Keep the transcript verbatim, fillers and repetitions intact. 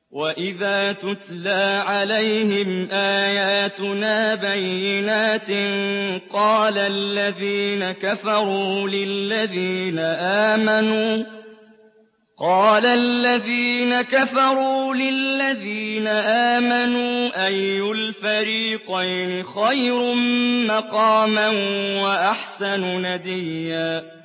وَإِذَا تُتْلَىٰ عَلَيْهِمْ آيَاتُنَا بَيِّنَاتٍ قَالَ الَّذِينَ كَفَرُوا لِلَّذِينَ آمَنُوا قَالَ الَّذِينَ كَفَرُوا لِلَّذِينَ آمَنُوا أَيُّ الْفَرِيقَيْنِ خَيْرٌ مَّقَامًا وَأَحْسَنُ نَدِيًّا